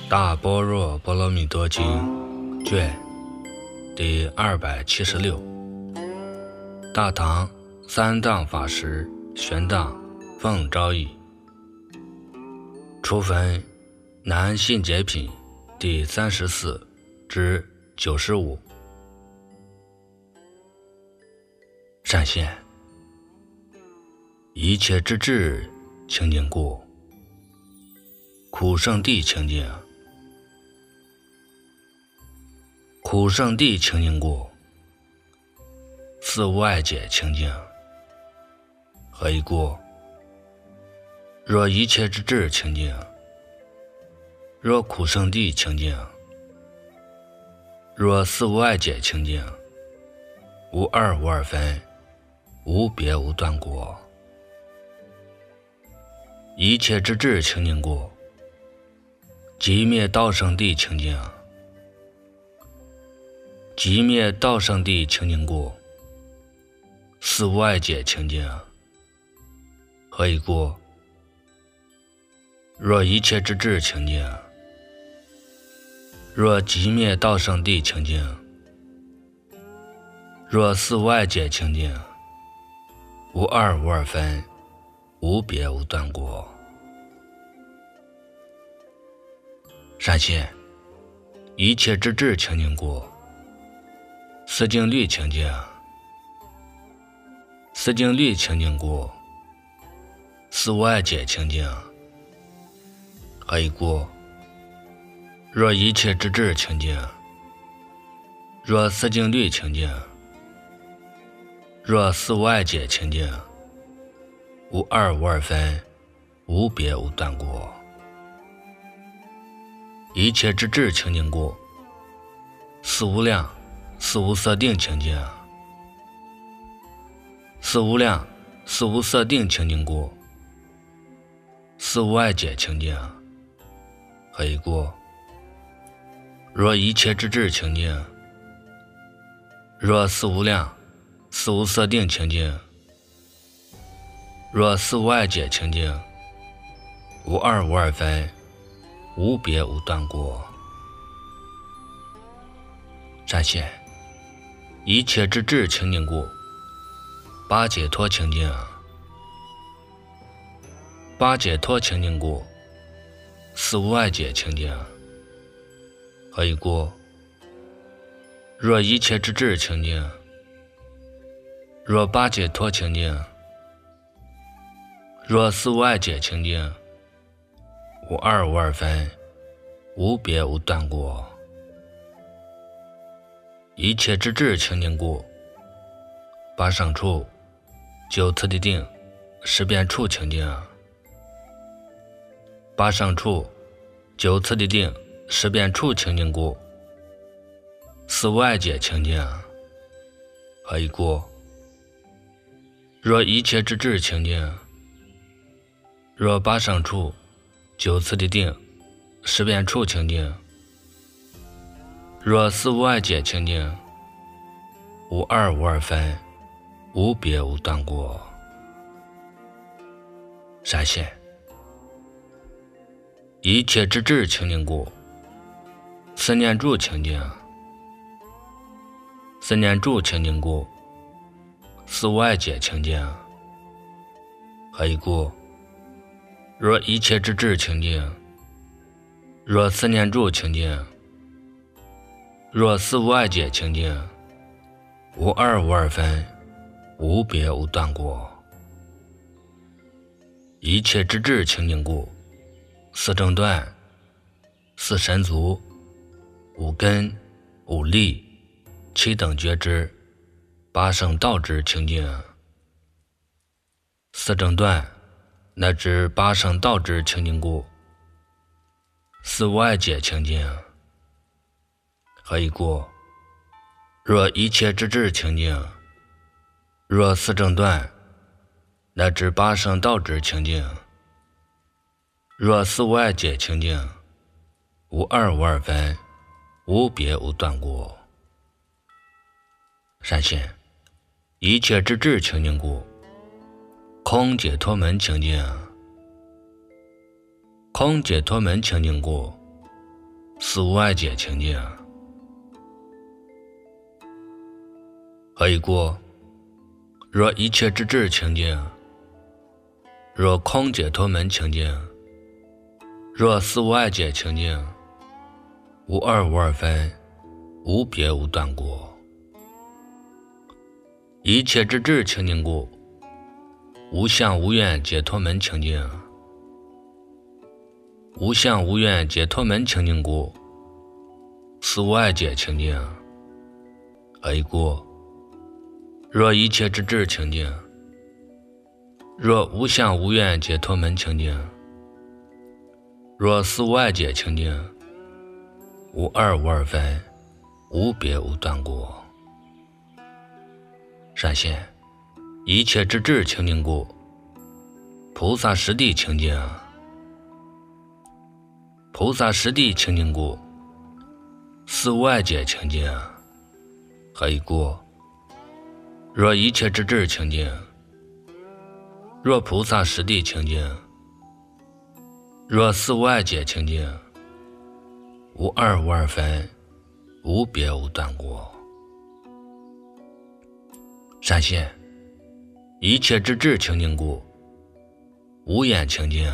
大般若波罗蜜多经卷第276，大唐三藏法师玄奘奉诏译，初分南信解品第34至95。善现一切之智清净故，苦圣地清净，苦圣地清净故，四无碍解清净。何以故？若一切之智清净，若苦圣地清净，若四无碍解清净，无二无二分，无别无断果。一切之智清净故，即灭道圣地清净，即灭道圣地清净故，四无碍解清净。何以故？若一切之智清净，若即灭道圣地清净，若四无碍解清净，无二无二分，无别无断果。善现一切之智清净故，四净律清净，四净律清净故，四无碍解清净。何以故？若一切之智清净，若四净律清净，若四无碍解清净，无二无二分，无别无断果。一切之智清净故，四无量四无色定清净，四无量四无色定清净故，四无碍解清净。何以故？若一切之智清净，若四无量四无色定清净，若四无碍解清净，无二无二分，无别无断果。善现一切之智清净故，八解脱清净，八解脱清净故，四无碍解清净。何以故？若一切之智清净，若八解脱清净，若四无碍解清净，无二无二分，无别无断果。一切之智清净故，八胜处九次第定十遍处清净，八胜处九次第定十遍处清净故，四无碍解清净。何以故？若一切之智清净，若八胜处九次第定十遍处清净，若四无碍解清净，无二无二分，无别无断果。善现一切之智清净故，四念住清净，四念住清净故，四无碍解清净。何以故？若一切之智清净，若四念住清净，若四无碍解清净，无二无二分，无别无断果。一切之智清净故，四正断四神足五根五力七等觉知八圣道之清净。四正断乃至八圣道之清净故，四无碍解清净。何以故？若一切之智清净，若四正断乃至八圣道之清净，若四无碍解清净，无二无二分，无别无断果。善现一切之智清净故，空解脱门清净，空解脱门清净故， 四无碍界清净。何以故？若一切之智清净，若空解脱门清净，若四无碍界清净，无二无二分，无别无断故。一切之智清净故，无相无愿解脱门清净。无相无愿解脱门清净故，四无碍界清净。何以故？若一切之智清净，若无相无愿解脱门清净，若四无碍界清净，无二无二分，无别无断故。善现，一切之智清净故，菩萨实地清净。菩萨实地清净故，四无碍界清净。何以故？若一切之智清净，若菩萨实地清净，若四无碍界清净，无二无二分，无别无断故。善现，一切之智清净故，无眼清净。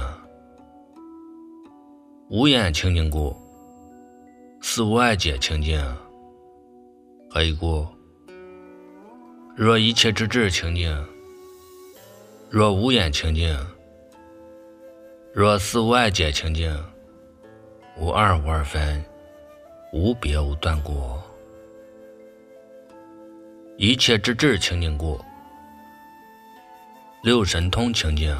无眼清净故，四无碍界清净。何以故？若一切之智清净，若无眼清净，若四无碍界清净，无二无二分，无别无断故。一切之智清净故，六神通清净。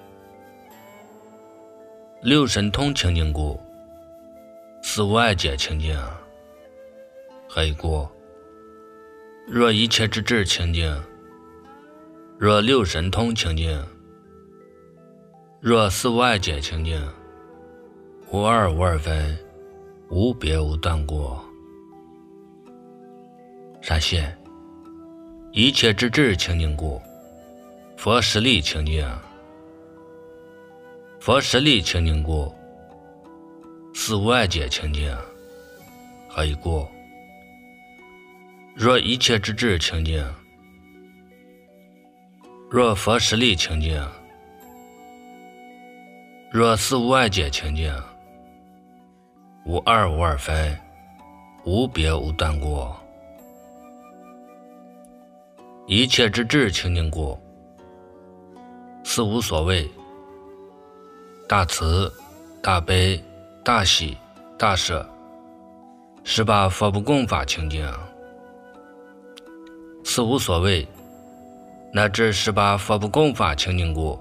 六神通清净故，四无碍界清净。何以故？若一切之智清净，若六神通清净，若四无碍界清净，无二无二分，无别无断故。善现，一切之智清净故，佛实力清净。佛实力清净故，四无碍界清净。何以故？若一切之智清净，若佛实力清净，若四无碍界清净，无二无二分，无别无断故。一切之智清净故，四无所谓，大慈、大悲、大喜、大舍，18佛不共法清净。四无所谓，乃至18佛不共法清净故，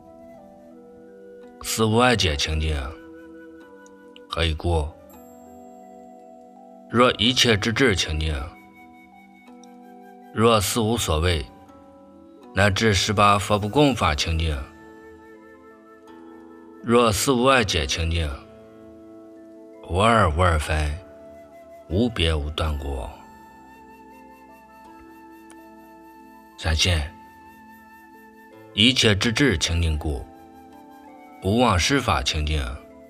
四无碍界清净。何以故？若一切之智清净，若四无所谓，乃至18佛不共法清净，若四无碍界清净，无二无二分，无别无断故。善现，一切之智清净故，无妄施法清净。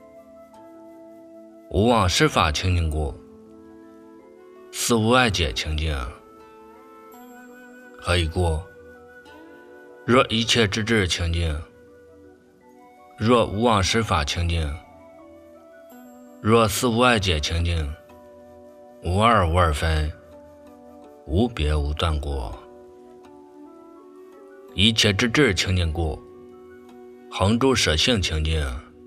无妄施法清净故，四无碍界清净。何以故？若一切之智清净，若无妄施法清净，若四无碍界清净，无二无二分，无别无断故。一切之智清净故，恒住舍性清净。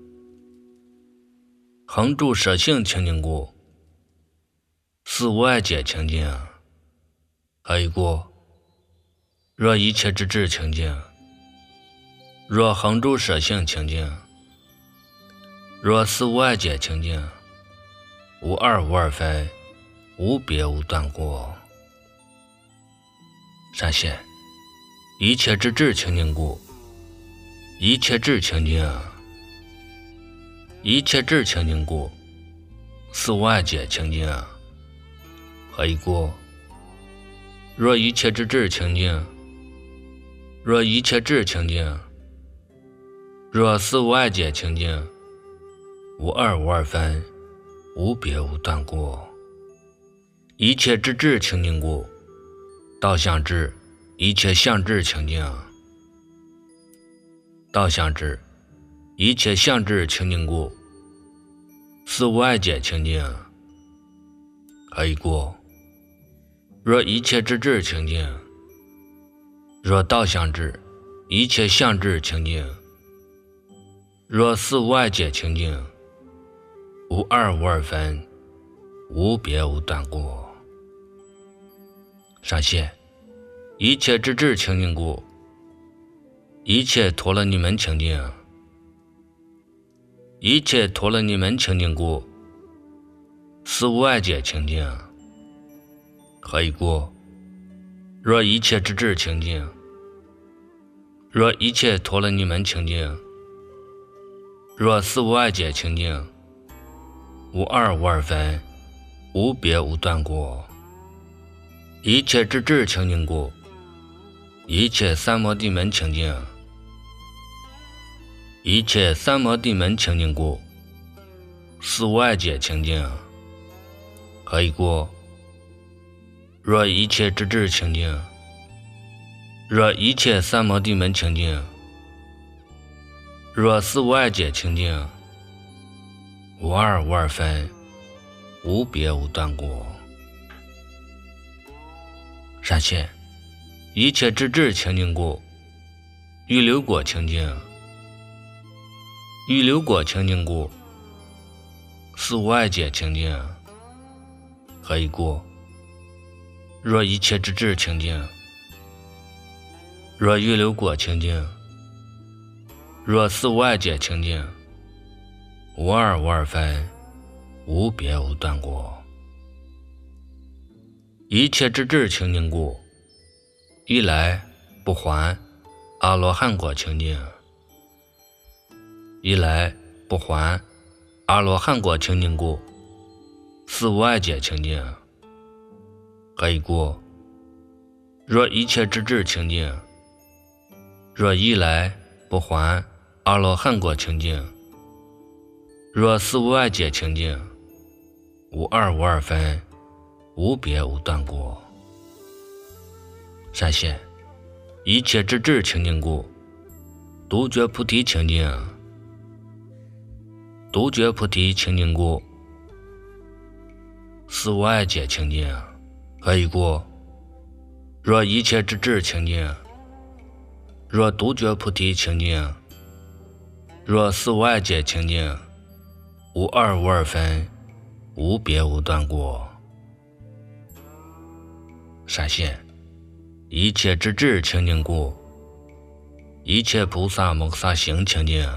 恒住舍性清净故，四无碍界清净。何以故？若一切之智清净，若恒住舍性清净，若四无碍界清净，无二无二分，无别无断故。善现，一切之智清净故，一切智清净。一切智清净故，四无碍界清净。何以故？若一切之智清净，若一切智清净，若四无碍界清净，无二无二分， 无别无断过。一切之智清净故，道相智，一切相智清净。道相智，一切相智清净故，四无碍界清净。何以故？若一切之智清净，若道相智，一切相智清净，若四无碍界清净，无二无二分，无别无断过。上线，一切之智清净故，一切陀罗尼门清净。一切陀罗尼门清净故，四无碍界清净。何以故？若一切之智清净，若一切陀罗尼门清净，若四无碍界清净，无二无二分，无别无断过。一切之智清净故，一切三摩地门清净。一切三摩地门清净故，四无碍界清净。何以故？若一切之智清净，若一切三摩地门清净，若四无碍界清净，无二无二分，无别无断过。上线，一切之智清净故，预流果清净。预流果清净故，四无碍界清净。何以故？若一切之智清净，若预流果清净，若四无碍界清净，无二无二分，无别无断过。一切之智清净故，一来不还阿罗汉果清净。一来不还阿罗汉果清净故，四无碍界清净。何以故？若一切之智清净，若一来不还阿罗汉果清净，若四无碍界清净，无二无二分，无别无断过。上线，一切之智清净故，独觉菩提清净。独觉菩提清净故，四无碍界清净。何以故？若一切之智清净，若独觉菩提清净，若四无碍界清净，无二无二分，无别无断过。上线，一切之智清净故，一切菩萨摩诃萨行清净。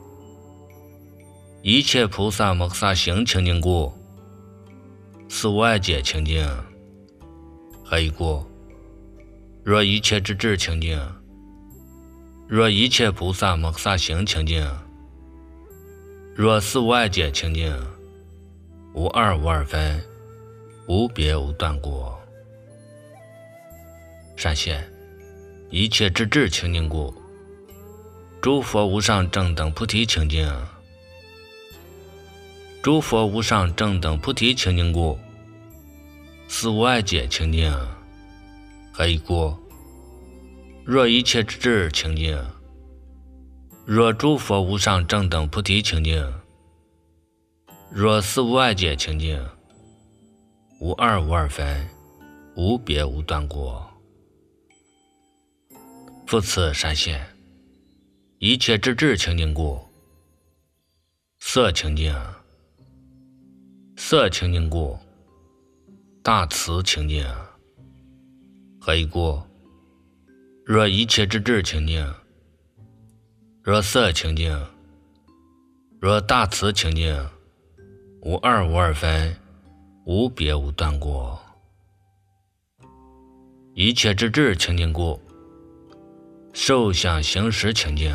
一切菩萨摩诃萨行清净故，四无碍界清净。何以故？若一切之智清净，若一切菩萨摩诃萨行清净，若四无碍界清净，无二无二分，无别无断过。上线，一切之智清净故，诸佛无上正等菩提清净。诸佛无上正等菩提清净故，四无碍界清净。何以故？若一切之智清净，若诸佛无上正等菩提清净，若四无碍界清净，无二无二分，无别无断过。复次上线，一切之智清净故，色清净。色清净故，大慈清净。何以故？若一切之智清净，若色清净，若大慈清净，无二无二分，无别无断过。一切之智清净故，受想行识清净。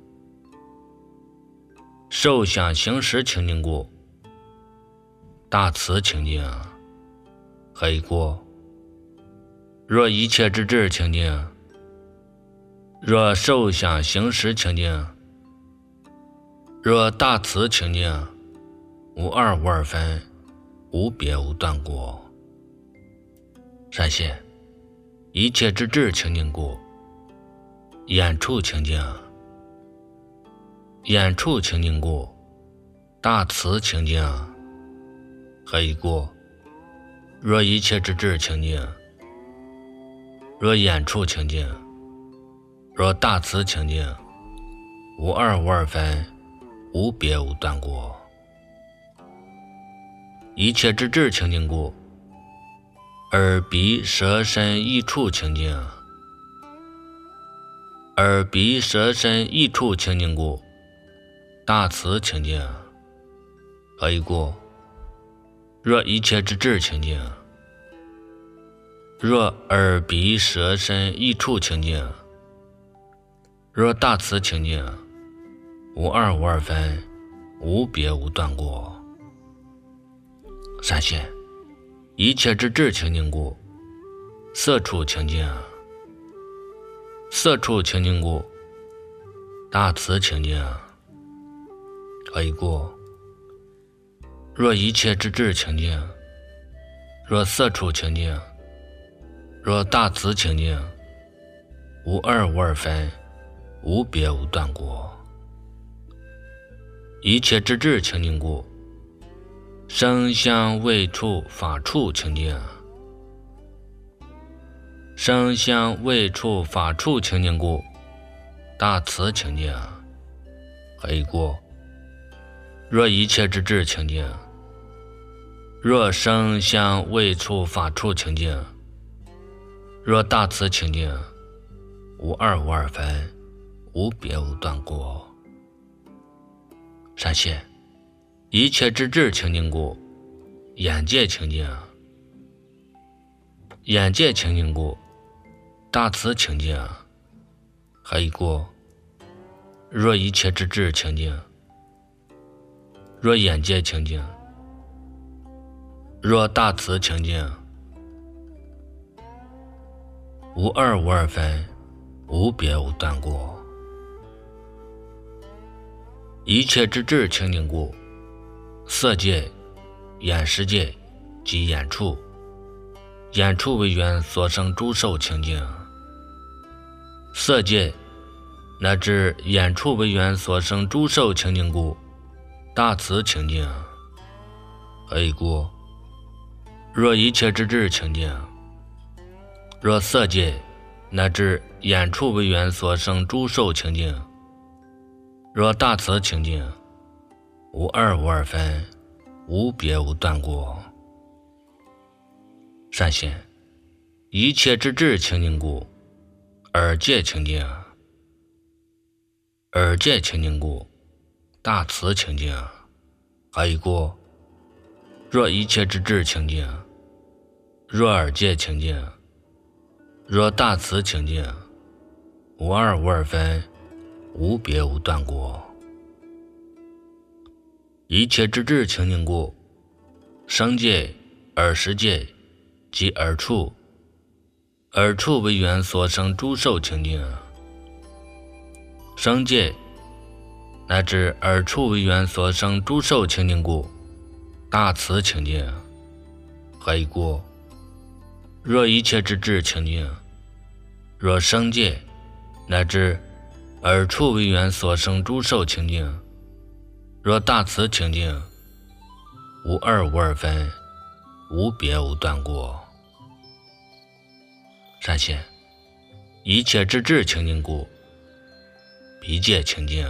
受想行识清净故，大慈清净。何以故？若一切之智清净，若受想行识清净，若大慈清净，无二无二分， 无别无断过。闪现一切之智清净故，眼处清净，眼处清净故，大慈清净。何以故？若一切之智清净，若眼处清净，若大慈清净，无二无二分，无别无断过。一切之智清净故，耳鼻舌身意处清净，耳鼻舌身意处清净故，大慈清净。何以故？若一切之智清净，若耳鼻舌身意处清净，若大慈清净，无二无二分，无别无断过。闪现一切之智清净故，色处清净，色处清净故，大慈清净。何以故？若一切之智清净，若色处清净，若大慈清净，无二无二分，无别无断过。一切之智清净故，声香味触法处清净，声香味触法处清净故，大慈清净。何以故？若一切之智清净，若声香味触法处清净，若大慈清净，无二无二分，无别无断过。闪现一切之智清净故，眼界清净，眼界清净故，大慈清净。何以故？若一切之智清净，若眼界清净，若大慈清净，无二无二分，无别无断过。一切之智清净故，色界、眼识界及眼处，眼处为缘所生诸受清净，色界乃至眼处为缘所生诸受清净故，大慈清净。何以故？若一切之智清净，若色界乃至眼处为缘所生诸受清净，若大慈清净，无二无二分，无别无断过。闪现一切之智清净故，耳界清净，耳界清净故，大慈清净。何以故？若一切之智清净，若耳界清净，若大慈清净，无二无二分，无别无断过。一切之智清净故，声界、耳识界及耳处，耳处为缘所生诸受清净，声界乃至耳处为缘所生诸受清净故，大慈清净。何以故？若一切之智清净，若声界乃至耳处为缘所生诸受清净，若大慈清净，无二无二分，无别无断过。闪现一切之智清净故，鼻界清净，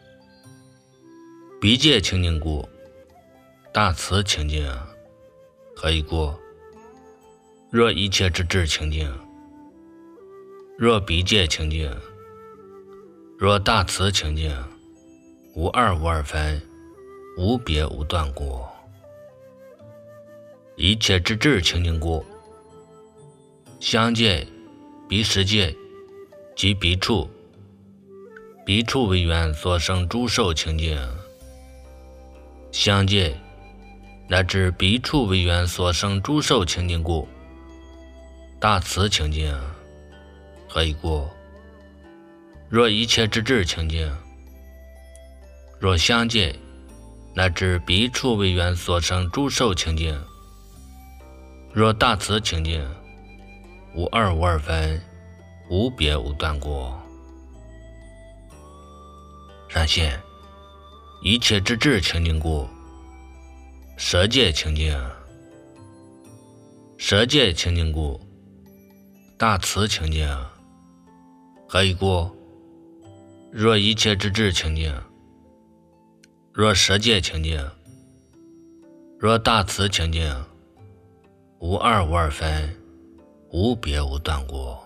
鼻界清净故，大慈清净。何以故？若一切之智清净，若鼻界清净，若大慈清净，无二无二分，无别无断过。一切之智清净故，香界、鼻识界及鼻处，鼻处为缘所生诸受清净，香界乃至鼻处为缘所生诸受清净故，大慈清净。何以故？若一切之智清净，若香界乃至鼻处为缘所生诸受清净， 若大慈清净，无二无二分，无别无断过。闪现一切之智清净故，舍戒清净，舍戒清净故，大慈清净。何以故？若一切之智清净，若舍戒清净，若大慈清净，无二无二分，无别无断过。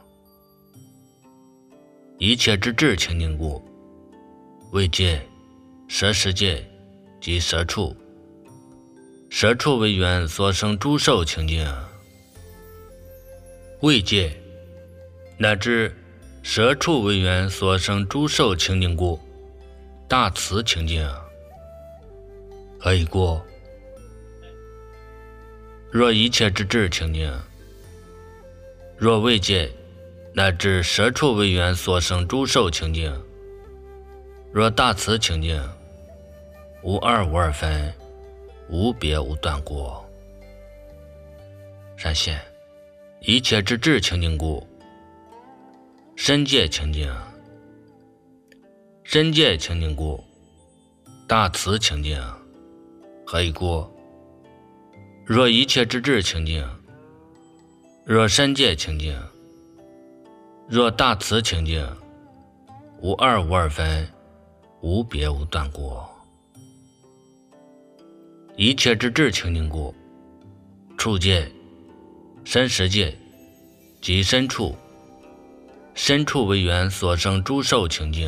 一切之智清净故，为戒、舍世界及舍处，舍处为缘所生诸受清净，为戒乃至舍处为缘所生诸受清净故，大慈清净。何以故？若一切之智清净，若为戒乃至舍处为缘所生诸受清净，若大慈清净，无二无二分，无别无断过。闪现一切之智清净故，身戒清净，身戒清净故，大慈清净。何以故？若一切之智清净，若身戒清净，若大慈清净，无二无二分，无别无断过。一切之智清净故，处戒、身实戒及身处，身处为缘所生诸受清净，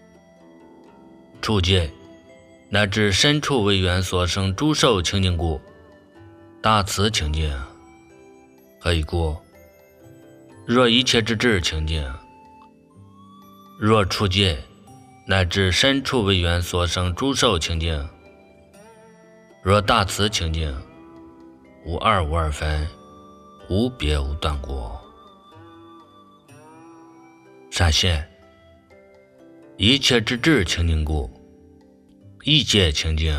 处戒乃至身处为缘所生诸受清净故，大慈清净。何以故？若一切之智清净，若处戒乃至身处为缘所生诸受清净，若大慈清净，无二无二分，无别无断过。闪现一切之智清净故，意界清净，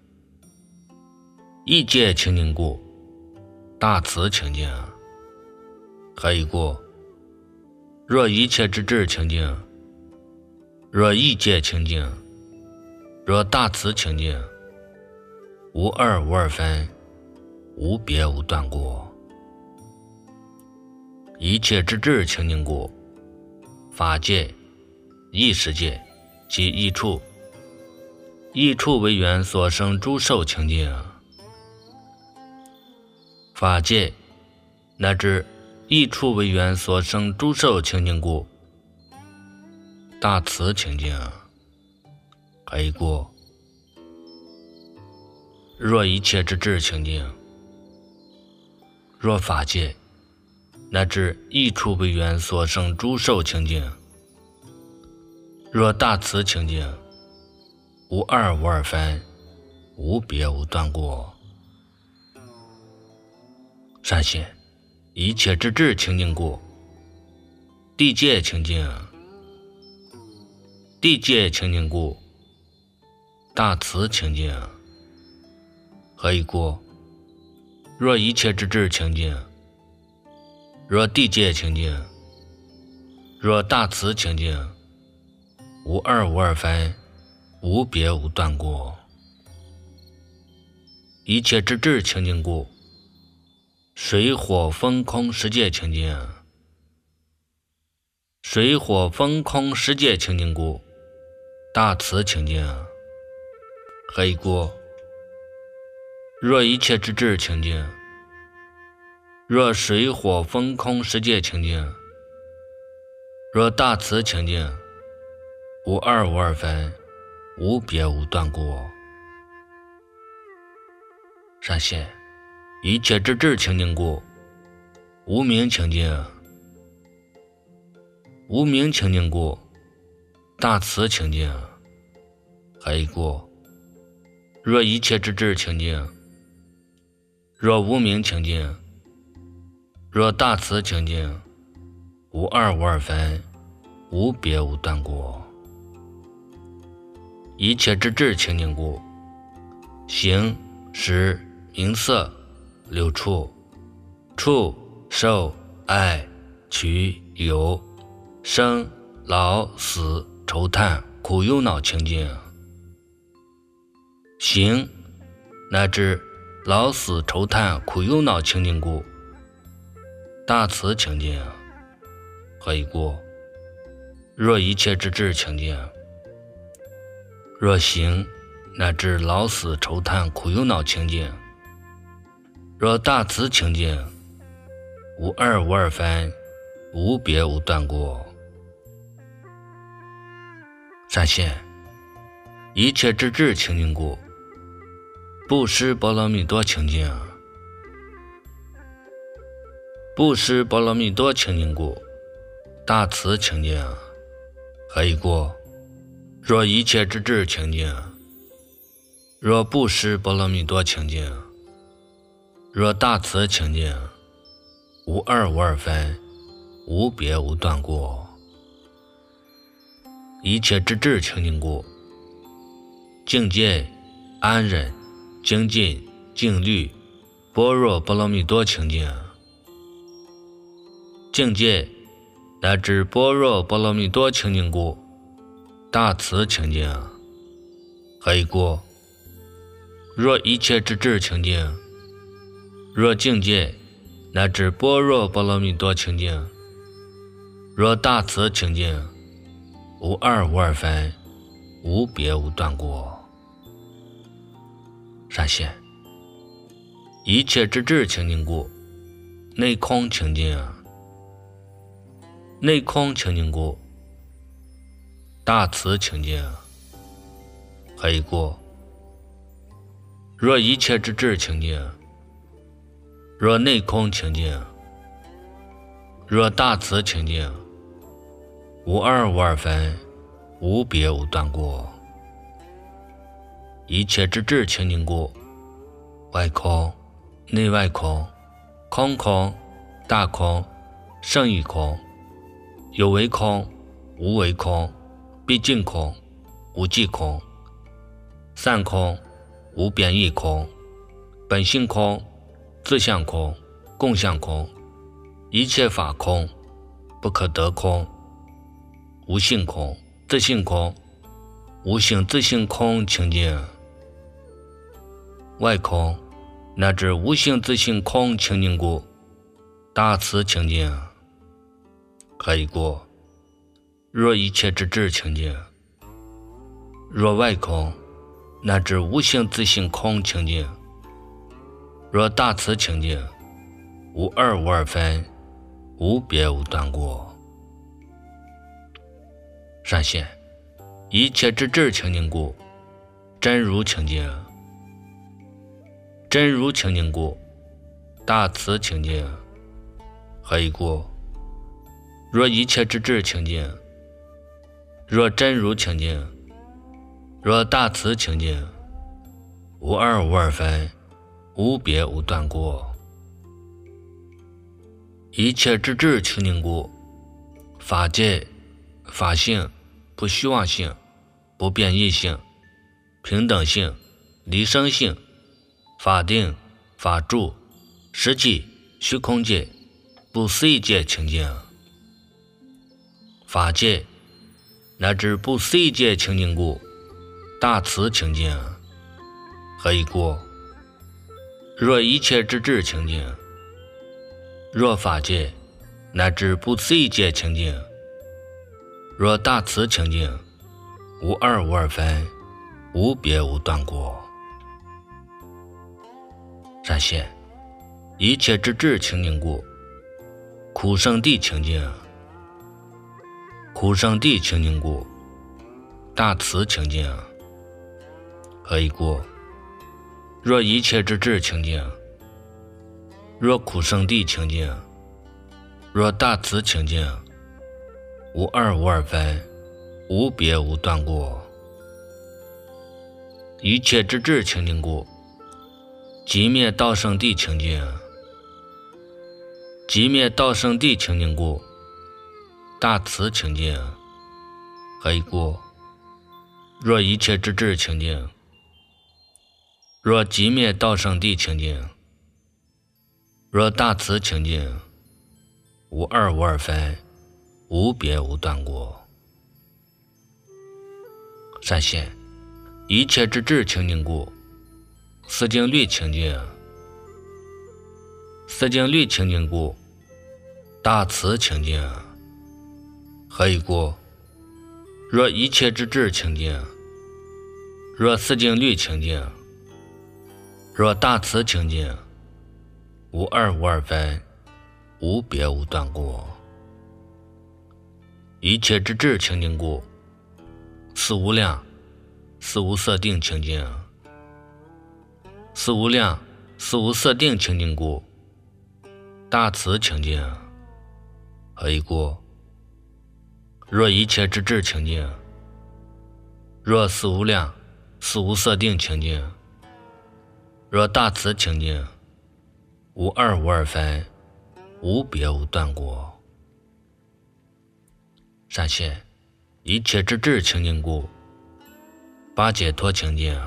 意界清净故，大慈清净。何以故？若一切之智清净，若意界清净，若大慈清净，无二无二分，无别无断过。一切之智清净故，法界、意识界及意处，意处为缘所生诸受清净，法界乃至意处为缘所生诸受清净故，大慈清净。何以故？若一切之智清净，若法界乃至意处为缘所生诸受清净，若大慈清净，无二无二分，无别无断过。闪现一切之智清净故，地界清净，地界清净故，大慈清净。何以故？若一切之智清净，若地界清净，若大慈清净，无二无二分，无别无断过。一切之智清净故，水火风空十界清净，水火风空十界清净故，大慈清净。何以故？若一切之智清净，若水火风空十界清净，若大慈清净，无二无二分，无别无断过。闪现一切之智清净故，无明清净，无明清净故，大慈清净。何以故？若一切之智清净，若无明清净，若大慈清净，无二无二分，无别无断过。一切之智清净故，形、识、名色、六处， 处、受、爱、取、有、生、老、死、愁叹、苦忧恼情境。行，乃至老死愁叹苦忧恼情境故。大慈情境何以故？若一切之智情境。若行，乃至老死愁叹苦忧恼情境。若大慈情境，无二无二分，无别无断过。闪现一切之智情境故。布施波罗蜜多情境。布施波罗蜜多情境故。大慈情境何以故？若一切之智情境。若布施波罗蜜多情境。若大慈情境，无二无二分，无别无断过。一切之智情境故。境界、安忍、精进、静虑、般若波罗蜜多情境。境界乃至般若波罗蜜多情境故。大慈情境何以故？若一切之智情境。若境界乃至般若波罗蜜多情境。若大慈情境，无二无二分，无别无断过。闪现一切之智情境故。内空情境。内空情境故。大慈情境何以故？若一切之智情境。若内空情境。若大慈情境，无二无二分，无别无断过。一切之智情境故。外空、内外空、空空、大空、胜义空、有为空、无为空、毕竟空、无际空、散空、无变异空、本性空、自相空、共相空、一切法空、不可得空、无性空、自性空、无性自性空情境。外空乃至无性自性空情境故。大慈情境何以故？若一切之智情境。若外空乃至无性自性空情境。若大慈情境，无二无二分，无别无断过。闪现一切之智情境故。真如情境。真如情境故。大慈情境何以故？若一切之智情境。若真如情境。若大慈情境，无二无二分，无别无断过。一切之智情境故。法界、法性、不虚妄性、不变异性、平等性、离生性、法定、法住、实际、虚空界、不思议界情境。法界乃至不思议界情境故。大慈情境何以故？若一切之智情境。若法界乃至不思议界情境。若大慈情境，无二无二分，无别无断过。闪现一切之智情境故。苦圣地情境。苦圣地情境故。大慈情境何以故？若一切之智情境。若苦圣地情境。若大慈情境，无二无二分，无别无断过。一切之智情境故。极灭道圣地情境。极灭道圣地情境故。大慈情境何以故？若一切之智情境。若极灭道圣地情境。 若大慈清净，无二无二分，无别无断过。善现一切之智清净故，四境律清净，四境律清净故，大慈清净。何以故？若一切之智清净，若四境律清净，若大慈清净，无二无二分，无别无断过。一切之智清净故，四无量，四无色定清净。四无量，四无色定清净故，大慈清净。何以故？若一切之智清净，若四无量，四无色定清净，若大慈清净，无二无二分，无别无断过。善现一切之智清净故，八解脱清净。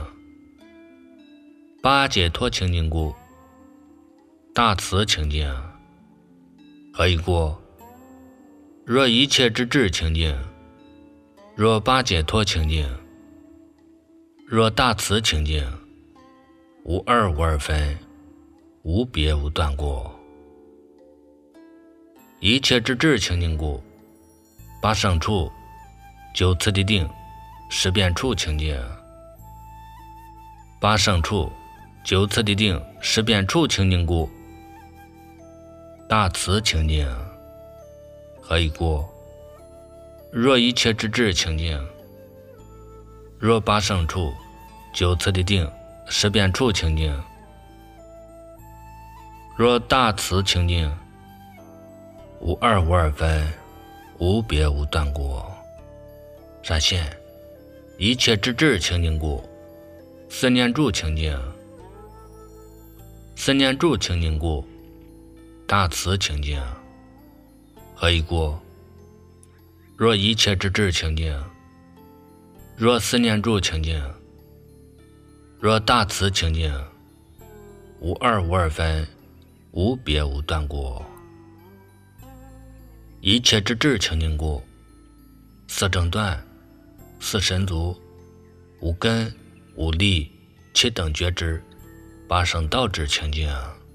八解脱清净故，大慈清净。何以故？若一切之智清净，若八解脱清净，若大慈清净，无二无二分，无别无断过。一切之智清净故，八胜处，九次第定，十遍处清净。八胜处，九次第定，十遍处清净故，大慈清净。何以故？若一切之智清净，若八胜处，九次第定，十遍处清净，若大慈清净，无二无二分，无别无断过。善现一切之智清净故，四念住清净。四念住清净故，大慈清净。何以故？若一切之智清净，若四念住清净，若大慈清净，无二无二分，无别无断过。一切之智清净故，四正断，四神足，五根，五力，七等觉知，八圣道之清净。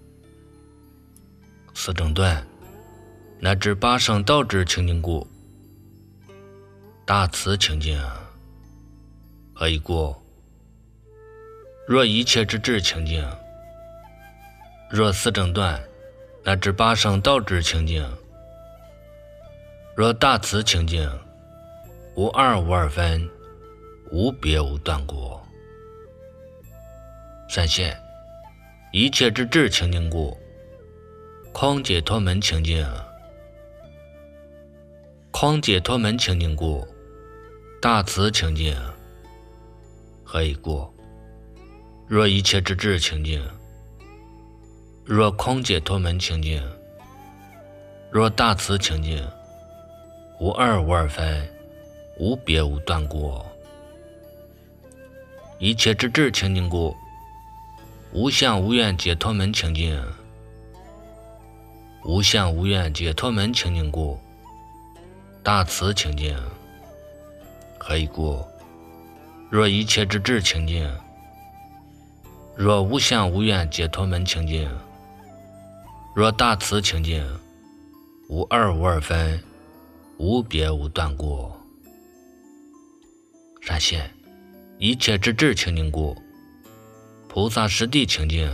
四正断乃至八圣道之清净故，大慈清净。何以故？若一切之智清净，若四正断乃至八圣道之清净，若大慈清净，无二无二分，无别无断过。善现一切之智清净故，空解脱门清净。空解脱门清净故，大慈清净。何以故？若一切之智清净，若空解脱门清净，若大慈清净，无二无二分，无别无断过。一切之智清净故，无相无愿解脱门清净。无相无愿解脱门清净故，大慈清净。何以故？若一切之智清净，若无相无愿解脱门清净，若大慈清净，无二无二分，无别无断过。善现一切之智清净故，菩萨实地清净。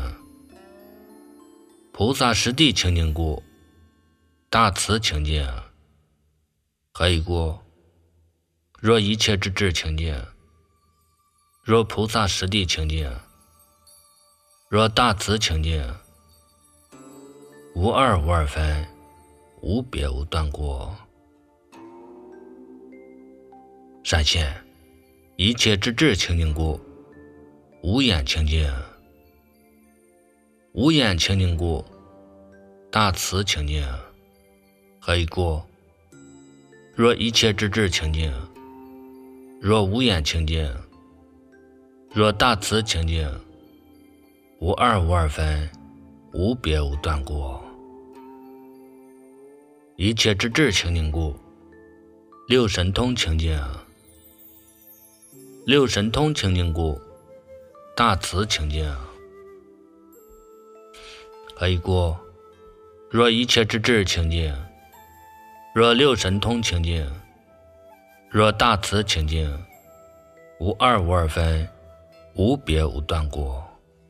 菩萨实地清净故，大慈清净。何以故？若一切之智清净，若菩萨实地清净，若大慈清净，无二无二分，无别无断过。善现一切之智清净故，无眼清净。无眼清净故，大慈清净。何以故？若一切之智清净，若无眼清净，若大慈清净，无二无二分， 无别无断过。一切之智清净故，六神通清净。六神通清净故，大慈清净。何以故？若一切之智清净，若六神通清净，若大慈清净，无二无二分，无别无断过。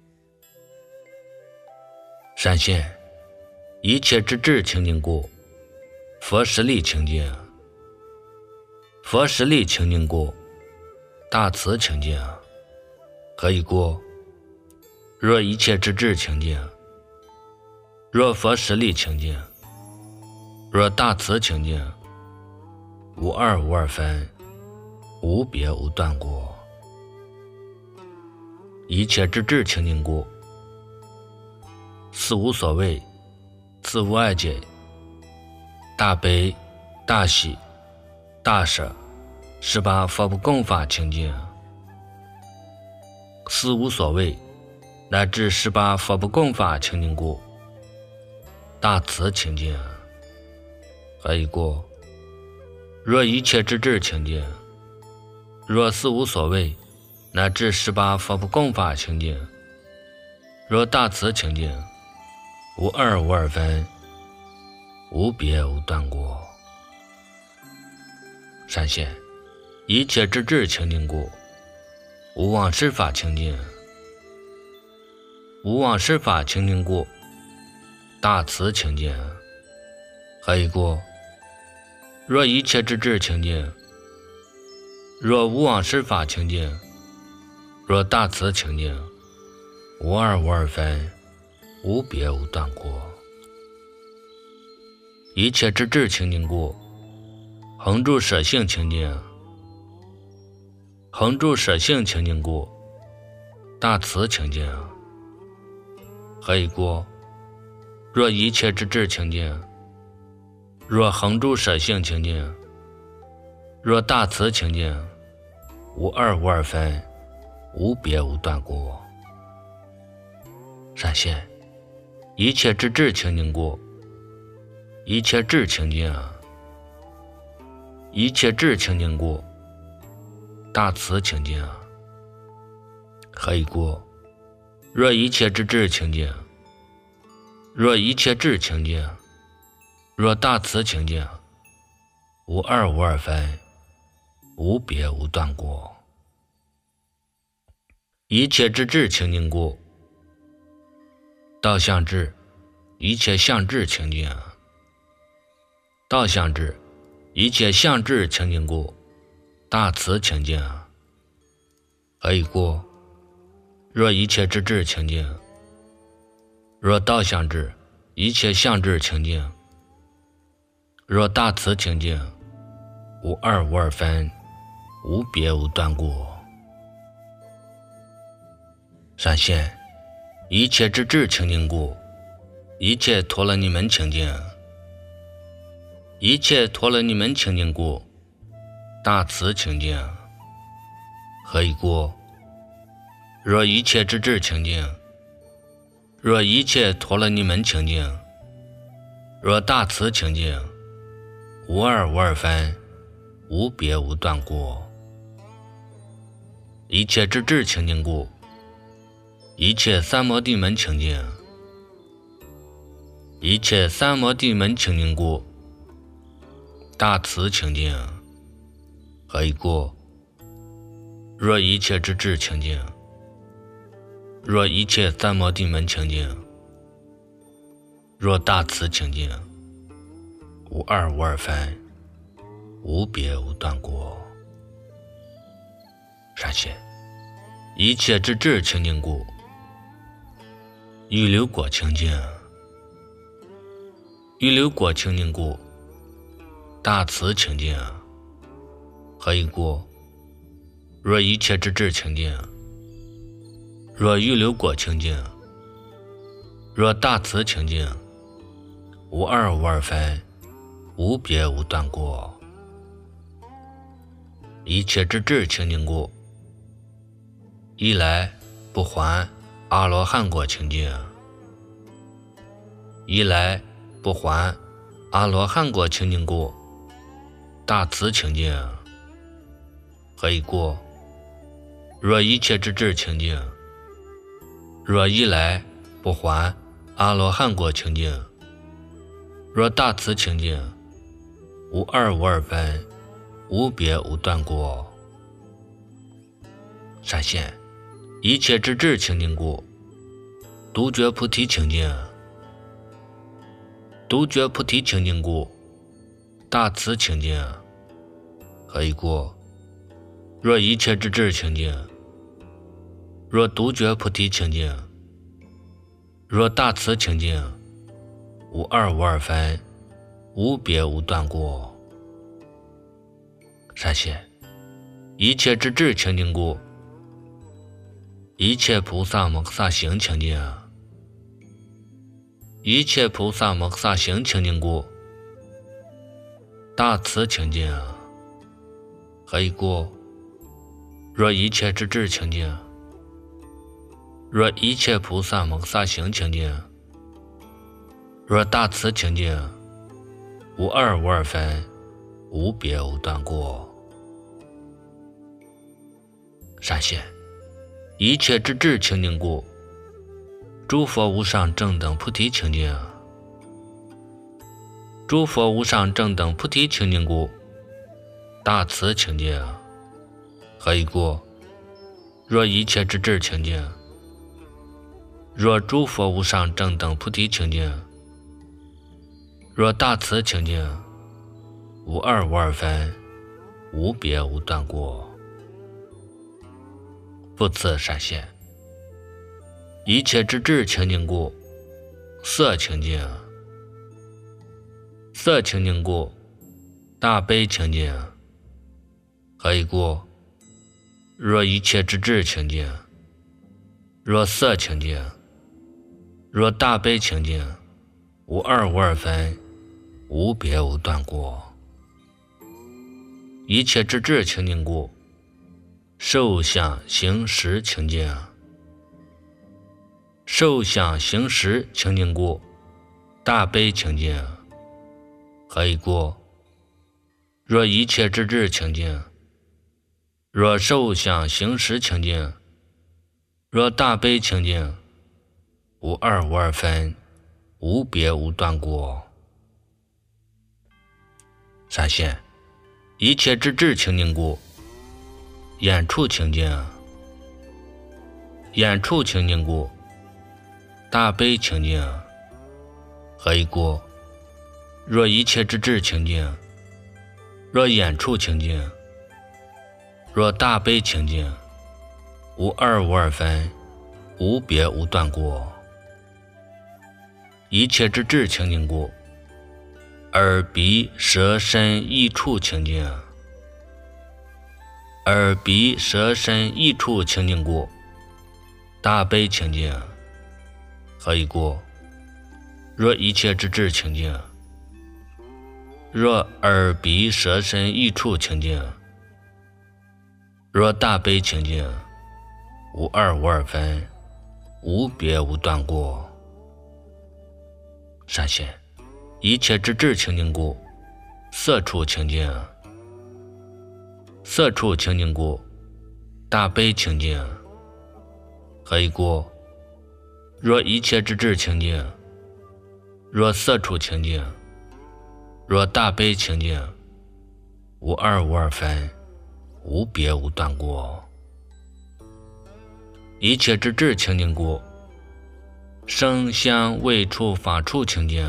善现，一切之智清净故，佛实力清净。佛实力清净故，大慈清净。何以故？若一切之智清净，若佛实力清净，若大慈清净，无二无二分，无别无断过。一切之智清净故，四无所谓，自无碍解，大悲大喜大舍18佛不共法清净。四无所谓乃至18佛不共法清净故，大慈清净。何以故？若一切之智清净，若四无所谓乃至18佛不共法清净，若大慈清净，无二无二分，无别无断过。善现，一切之智清净故，无妄施法清净。无妄施法清净故，大慈清净。何以故？若一切之智清净，若无妄施法清净，若大慈清净，无二无二分，无别无断过。一切之智清净故，恒住舍性清净。恒住舍性清净故，大慈清净。何以故？若一切之智清净，若恒住舍性清净，若大慈清净，无二无二分，无别无断过。善现，一切之智清净故，一切智清净。一切智清净故，大慈清净。何以故？若一切之智清净，若一切智清净，若大慈清净，无二无二分，无别无断过。一切之智清净故，道相智，一切相智清净。道相智，一切相智清净故，大慈清净。何以故？若一切之智清净，若道相智，一切相智清净，若大慈清净，无二无二分，无别无断过。善现，一切之智清净故，一切陀罗尼门清净。一切陀罗尼门清净故，大慈清净。何以故？若一切之智清净，若一切陀罗尼门清净，若大慈清净，无二无二分，无别无断过。一切之智清净故，一切三摩地门清净。一切三摩地门清净故，大慈清净。何以故？若一切之智清净，若一切三摩地门清净，若大慈清净，无二无二分，无别无断过。善现，一切之智清净故，预流果清净。预流果清净故，大慈清净。何以故？若一切之智清净，若预流果清净，若大慈清净，无二无二分，无别无断过。一切之智清净故，一来不还阿罗汉果清净。 一来不还阿罗汉果清净故，大慈清净，何以故？若一切之智清净，若一来不还阿罗汉果清净，若大慈清净，无二无二分，无别无断过。闪现一切之智清净故，独觉菩提清净，独觉菩提清净故，大慈清净，何以故？若一切之智清净，若独觉菩提清净，若大慈清净，无二无二分，无别无断过。闪现一切之智清净故，一切菩萨摩诃萨行清净，一切菩萨摩诃萨行清净故，大慈清净，何以故？若一切之智清净，若一切菩萨摩诃萨行清净，若大慈清净，无二无二分，无别无断过。闪现一切之智清净故，诸佛无上正等菩提清净，诸佛无上正等菩提清净故，大慈清净，何以故？若一切之智清净，若诸佛无上正等菩提清净，若大慈清净，无二无二分，无别无断过。复次闪现一切之智清净故，色清净，色清净故，大悲清净，何以故？若一切之智清净，若色清净，若大悲清净，无二无二分，无别无断过。一切之智清净故，受想行识清净，受想行识清净故，大悲清净，何以故？若一切之智清净，若受想行识清净，若大悲清净，无二无二分，无别无断过。闪现一切之智清净故，眼处清净，眼处清净故，大悲清净，何以故？若一切之智清净，若眼处清净，若大悲清净，无二无二分，无别无断过。一切之智清净故，耳鼻舌身意处清净，耳鼻舌身意处清净故，大悲清净，何以故？若一切之智清净，若耳鼻舌身意处清净，若大悲清净，无二无二分，无别无断过。闪现一切之智清净故，色处清净，色处清净故，大悲清净，何以故？若一切之智清净，若色处清净，若大悲清净，无二无二分，无别无断过。一切之智清净故，声香味触法处清净，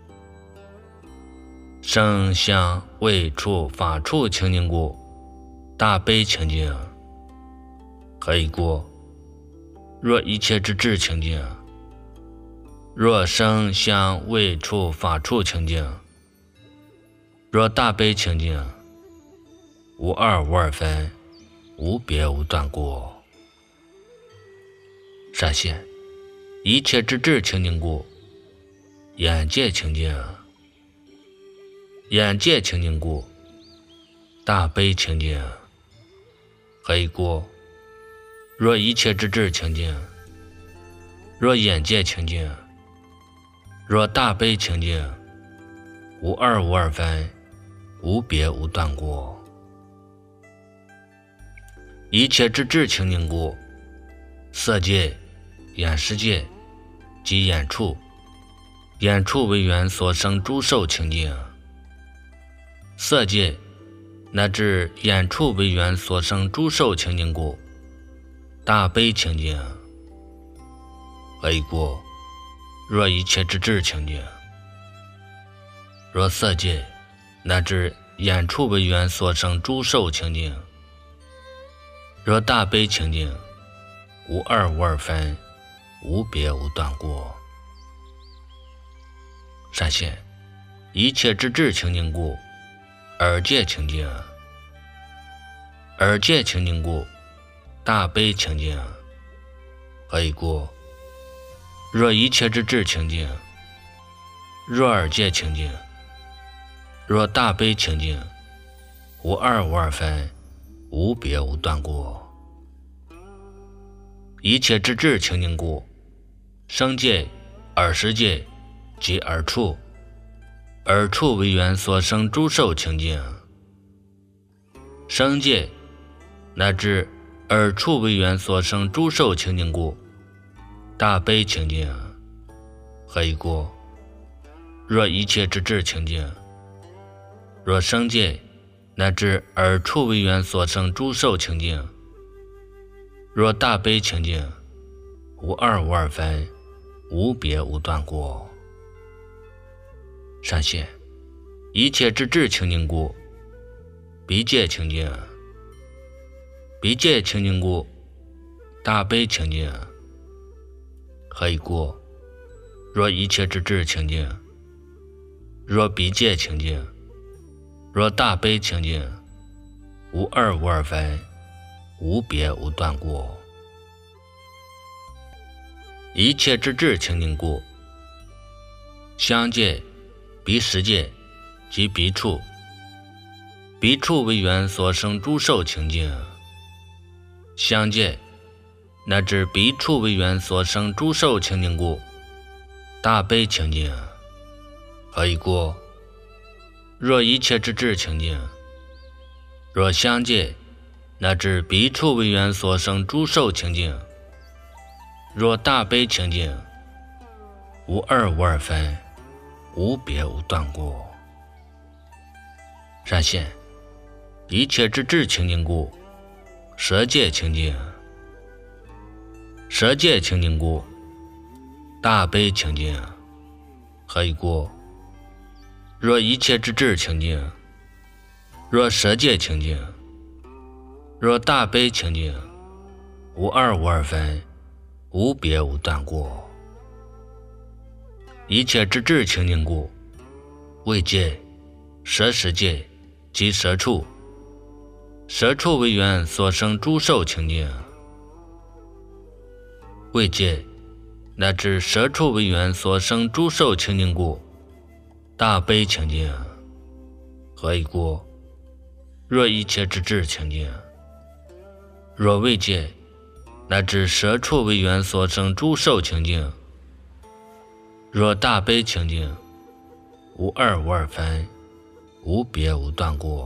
声香味触法处清净故，大悲清净，何以故？若一切之智清净，若声香味触法处清净，若大悲清净，无二无二分，无别无断过。闪现一切之智清净故，眼界清净，眼界清净故，大悲清净，何以故？若一切之智清净，若眼界清净， 若大悲清净，无二无二分，无别无断故。一切之智清净故，色界、眼识界及眼处，眼处为缘所生诸受清净；色界乃至眼处为缘所生诸受清净故，大悲清净。何以故？若一切之智清净，若色界乃至眼处为缘所生诸受清净，若大悲清净，无二无二分，无别无断故。善现一切之智清净故，耳界清净；耳界清净故，大悲清净。何以故？若一切之智清净，若耳界清净，若大悲清净，无二无二分，无别无断故。一切之智清净故，声界、耳识界及耳处，耳处为缘所生诸受清净；声界乃至耳处为缘所生诸受清净故，大悲清净。何以故？若一切之智清净，若声界乃至耳处为缘所生诸受清净，若大悲清净，无二无二分，无别无断故。善现一切之智清净故，鼻界清净；鼻界清净故，大悲清净。何以故？若一切之智清净，若鼻界清净，若大悲清净，无二无二分，无别无断故。一切之智清净故，香界、鼻识界及鼻处，鼻处为缘所生诸受清净；香界乃至鼻处为缘所生诸受清净故，大悲清净。何以故？若一切之智清净，若香界乃至鼻处为缘所生诸受清净，若大悲清净，无二无二分，无别无断故。善现一切之智清净故，舌界清净；舌界清净故，大悲清净。何以故？若一切之智清净，若舌界清净，若大悲清净，无二无二分，无别无断故。一切之智清净故，味界、舌识界及舌处，舌处为缘所生诸受清净；味界乃至舌处为缘所生诸受清净故，大悲清净。何以故？若一切之智清净，若味界乃至舌处为缘所生诸受清净，若大悲清净，无二无二分，无别无断故。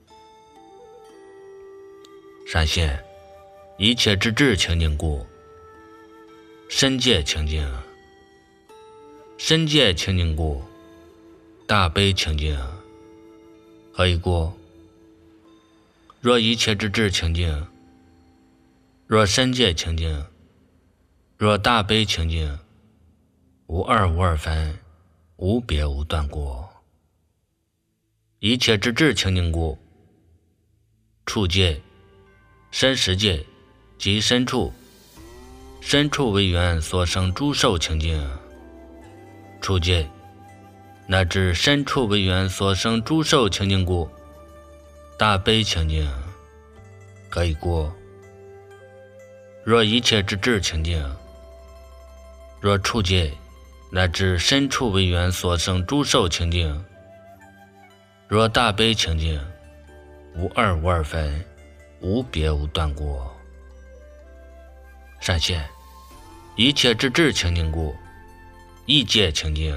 善现一切之智清净故，身界清净；身界清净故，大悲清净。何以故？若一切之智清净，若身界清净，若大悲清净，无二无二分，无别无断故。一切之智清净故，触界、身识界及身处，身处为缘所生诸受清净；触界乃至身处为缘所生诸受清净故，大悲清净。何以故？若一切之智清净，若触界乃至身处为缘所生诸受清净，若大悲清净，无二无二分，无别无断故。善现一切之智清净故， 一切清净，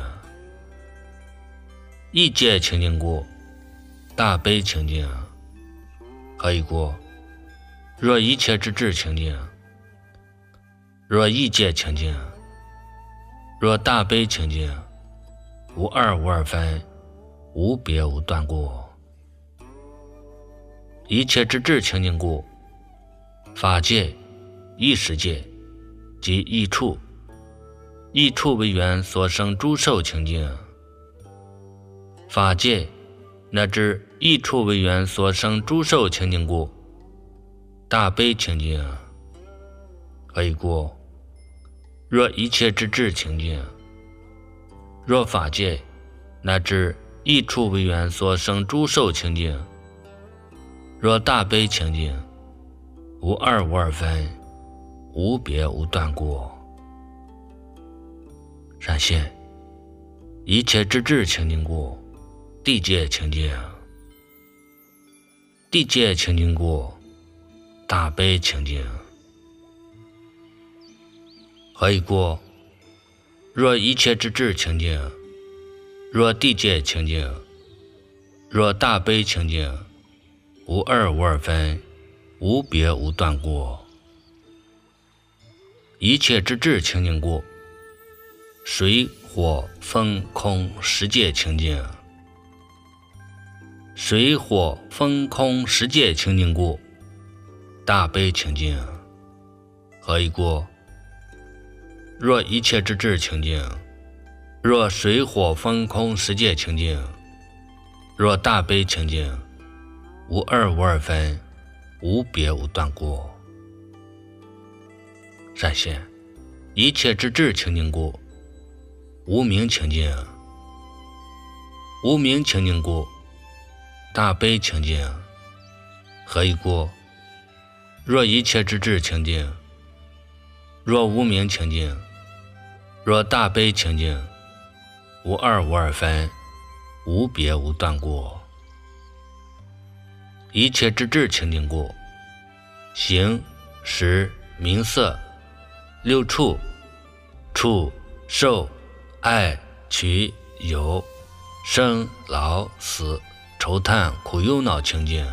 一切清净故，大悲清净。何以故？若一切之智清净，若一切清净，若大悲清净，无二无二分，无别无断故。一切之智清净故，法界、异世界及异处，异处为缘所生诸受清净。法界乃至异处为缘所生诸受清净故，大悲清净。何以故？若一切之智清净，若法界乃至异处为缘所生诸受清净，若大悲清净，无二无二分，无别无断故。闪现一切之智清净故，地界清净，地界清净故，大悲清净。何以故？若一切之智清净，若地界清净，若大悲清净，无二无二分，无别无断故。一切之智清净故，水火风空十界清净，水火风空十界清净故，大悲清净。何以故？若一切之智清净，若水火风空十界清净，若大悲清净，无二无二分，无别无断故。闪现一切之智清净故，无明清净，无明清净故，大悲清净。何以故？若一切之智清净，若无明清净，若大悲清净，无二无二分，无别无断故。一切之智清净故，形识名色六处触受爱取有生老死愁叹苦忧恼清净。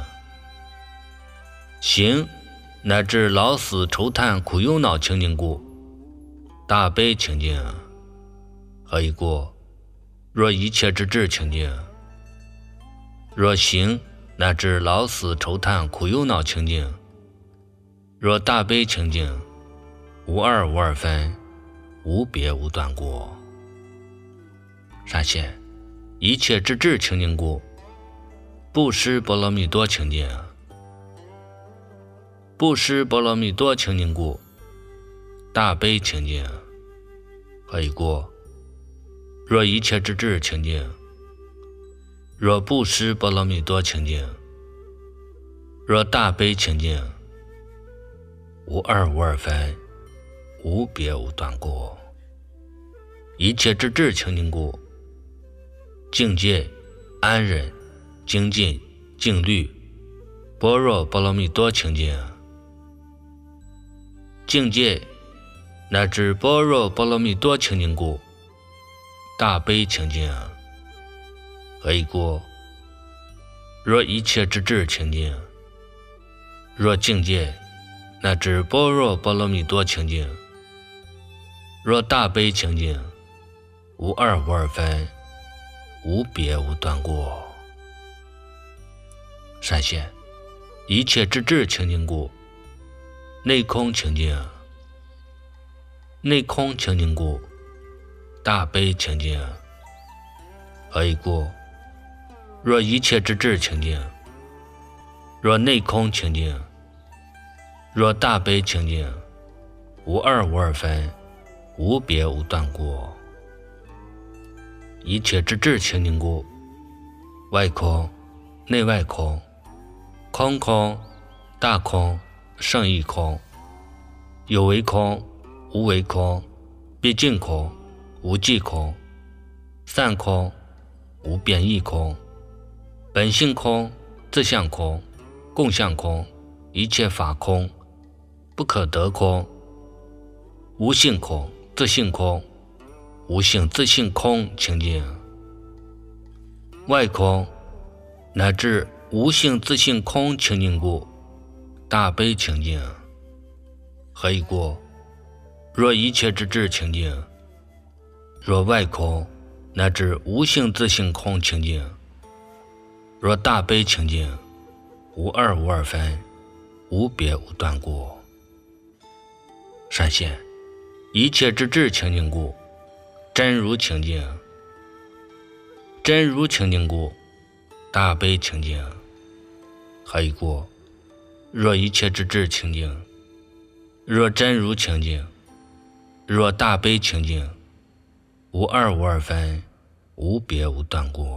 形乃至老死愁叹苦忧恼清净故，大悲清净。何以故？若一切之智清净，若形乃至老死愁叹苦忧恼清净，若大悲清净，无二无二分，无别无断故。闪现一切之智清净故，布施波罗蜜多清净，布施波罗蜜多清净故，大悲清净。何以故？若一切之智清净，若布施波罗蜜多清净，若大悲清净，无二无二分，无别无断故。一切之智清净故，境界安忍精进静虑般若波罗蜜多清净。境界乃至般若波罗蜜多清净故，大悲清净。何以故？若一切之智清净，若境界乃至般若波罗蜜多清净，若大悲清净，无二无二分，无别无断故。闪现一切之智清净故，内空清净，内空清净故，大悲清净。何以故？若一切之智清净，若内空清净，若大悲清净，无二无二分，无别无断故。一切之智清净故，外空内外空，空空大空胜义空，有为空无为空，毕竟空无际空，散空无变异空，本性空自相空，共相空，一切法空，不可得空，无性空自性空， 无性自性空清净，外空乃至无性自性空清净故，大悲清净。何以故？若一切之智清净，若外空乃至无性自性空清净，若大悲清净，无二无二分，无别无断故。善现一切之智清净故，真如清净。真如清净故，大悲清净。何以故？若一切之智清净，若真如清净，若大悲清净，无二无二分，无别无断故。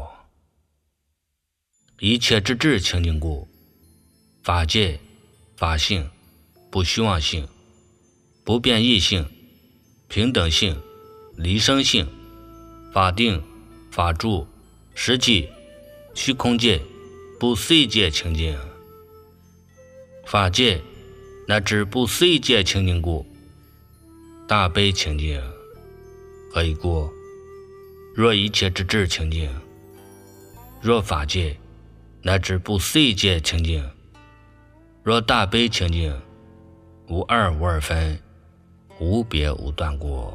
一切之智清净故，法界、法性、不虚妄性、不变异性、平等性、离生性、法定、法住、实际、虚空界、不思议界清净。法界乃至不思议界清净故，大悲清净。何以故？若一切之智清净，若法界乃至不思议界清净，若大悲清净，无二无二分，无别无断故。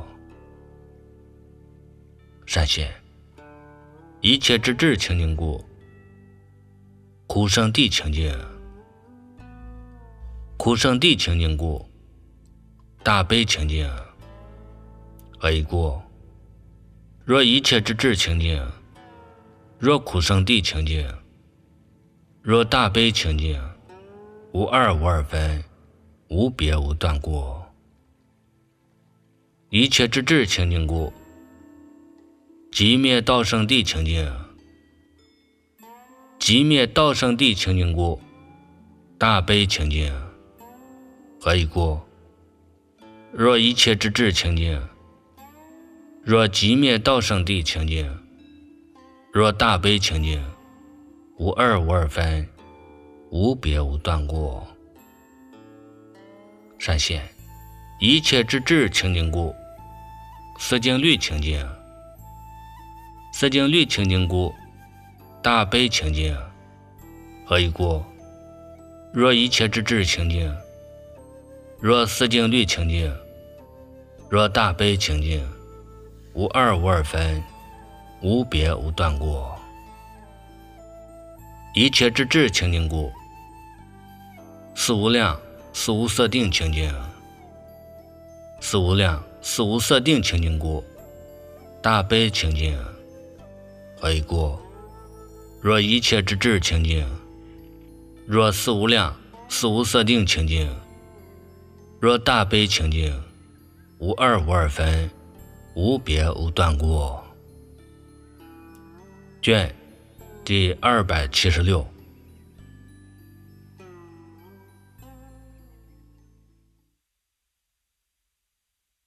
善现一切之智清净故，苦圣地清净。苦圣地清净故，大悲清净。何以故？若一切之智清净，若苦圣地清净，若大悲清净，无二无二分，无别无断故。一切之智清净故，寂灭道圣地清净。寂灭道圣地清净故，大悲清净。何以故？若一切之智清净，若寂灭道圣地清净，若大悲清净，无二无二分，无别无断故。善现一切之智清净故，思经律清净。思经律清净故，大悲清净。何以故？若一切之智清净，若思经律清净，若大悲清净，无二无二分，无别无断故。一切之智清净故，四无量四无色定清净。四无量四无色定清净故，大悲清净。何以故？若一切之智清净，若四无量四无色定清净，若大悲清净，无二无二分，无别无断故。卷第276。